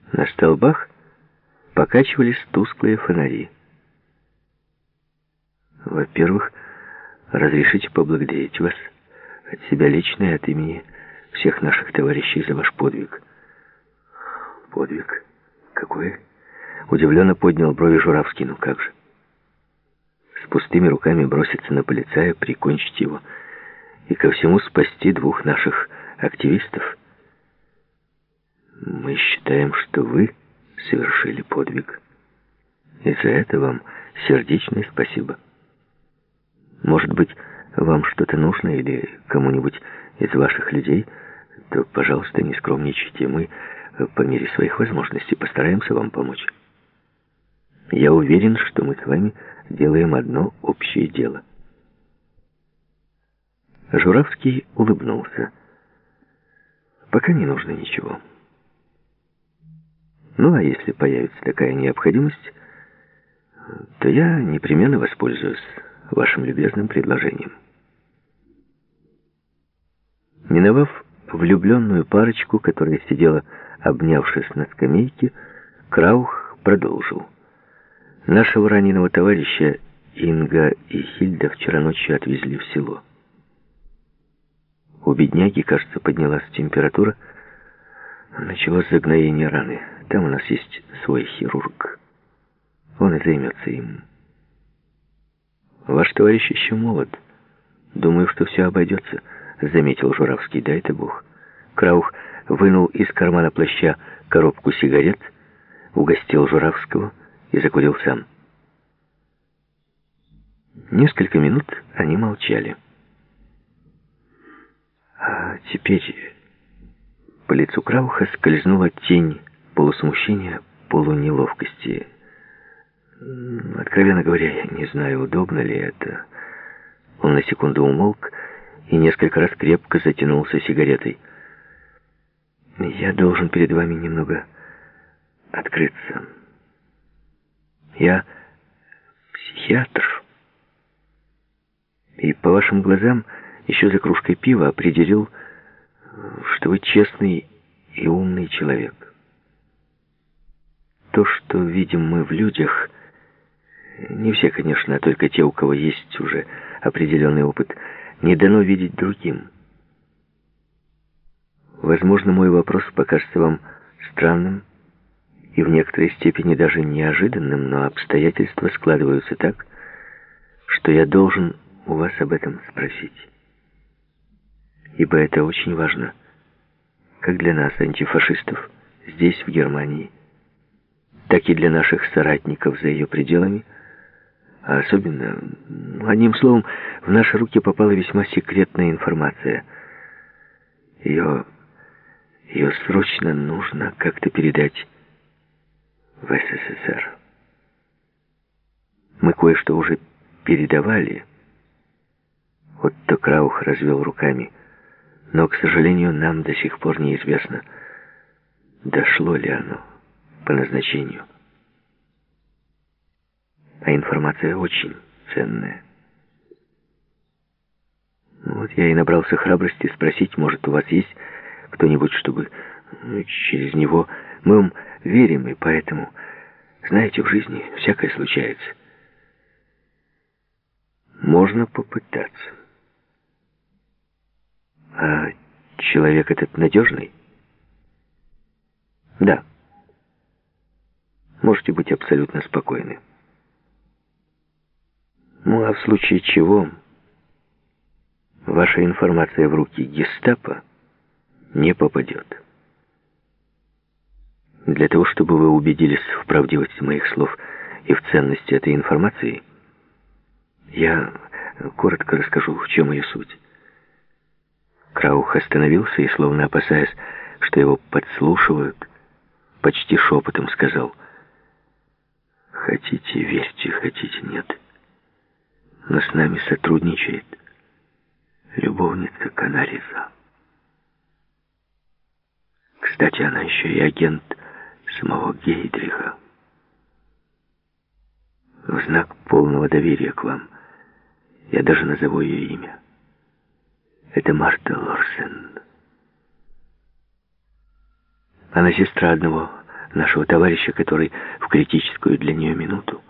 На столбах покачивались тусклые фонари. Во-первых, разрешите поблагодарить вас от себя лично и от имени всех наших товарищей за ваш подвиг. Подвиг? Какой? Удивленно поднял брови Журавский. Ну как же? С пустыми руками броситься на полицая, прикончить его и ко всему спасти двух наших активистов? Мы считаем, что вы совершили подвиг. И за это вам сердечное спасибо. Может быть, вам что-то нужно или кому-нибудь из ваших людей, то, пожалуйста, не скромничайте. Мы, по мере своих возможностей, постараемся вам помочь. Я уверен, что мы с вами делаем одно общее дело. Журавский улыбнулся. Пока не нужно ничего. Ну, а если появится такая необходимость, то я непременно воспользуюсь вашим любезным предложением. Миновав влюбленную парочку, которая сидела, обнявшись на скамейке, Краух продолжил. Нашего раненого товарища Инга и Хильда вчера ночью отвезли в село. У бедняги, кажется, поднялась температура. Началось загноение раны. Там у нас есть свой хирург. Он и займется им. Ваш товарищ еще молод. Думаю, что все обойдется, заметил Журавский. Дай-то Бог. Краух вынул из кармана плаща коробку сигарет, угостил Журавского и закурил сам. Несколько минут они молчали. А теперь по лицу Крауха скользнула тень полусмущения, полунеловкости. Откровенно говоря, я не знаю, удобно ли это. Он на секунду умолк и несколько раз крепко затянулся сигаретой. Я должен перед вами немного открыться. Я психиатр. И по вашим глазам еще за кружкой пива определил, что вы честный и умный человек. То, что видим мы в людях, не все, конечно, а только те, у кого есть уже определенный опыт, не дано видеть другим. Возможно, мой вопрос покажется вам странным и в некоторой степени даже неожиданным, но обстоятельства складываются так, что я должен у вас об этом спросить. Ибо это очень важно, как для нас, антифашистов, здесь, в Германии, так и для наших соратников за ее пределами, а особенно, одним словом, в наши руки попала весьма секретная информация. Ее срочно нужно как-то передать в СССР. Мы кое-что уже передавали. Отто Краух развел руками. Но, к сожалению, нам до сих пор неизвестно, дошло ли оно по назначению. А информация очень ценная. Вот я и набрался храбрости спросить, может, у вас есть кто-нибудь, чтобы через него... Мы вам верим, и поэтому, знаете, в жизни всякое случается. Можно попытаться. А человек этот надежный? Да. Можете быть абсолютно спокойны. Ну, а в случае чего ваша информация в руки гестапо не попадет. Для того, чтобы вы убедились в правдивости моих слов и в ценности этой информации, я коротко расскажу, в чем ее суть. Краух остановился и, словно опасаясь, что его подслушивают, почти шепотом сказал: «Хотите, верьте, хотите, нет. Но с нами сотрудничает любовница Канариза. Кстати, она еще и агент самого Гейдриха. В знак полного доверия к вам я даже назову ее имя. Это Марта Лорсен. Она сестра одного нашего товарища, который в критическую для нее минуту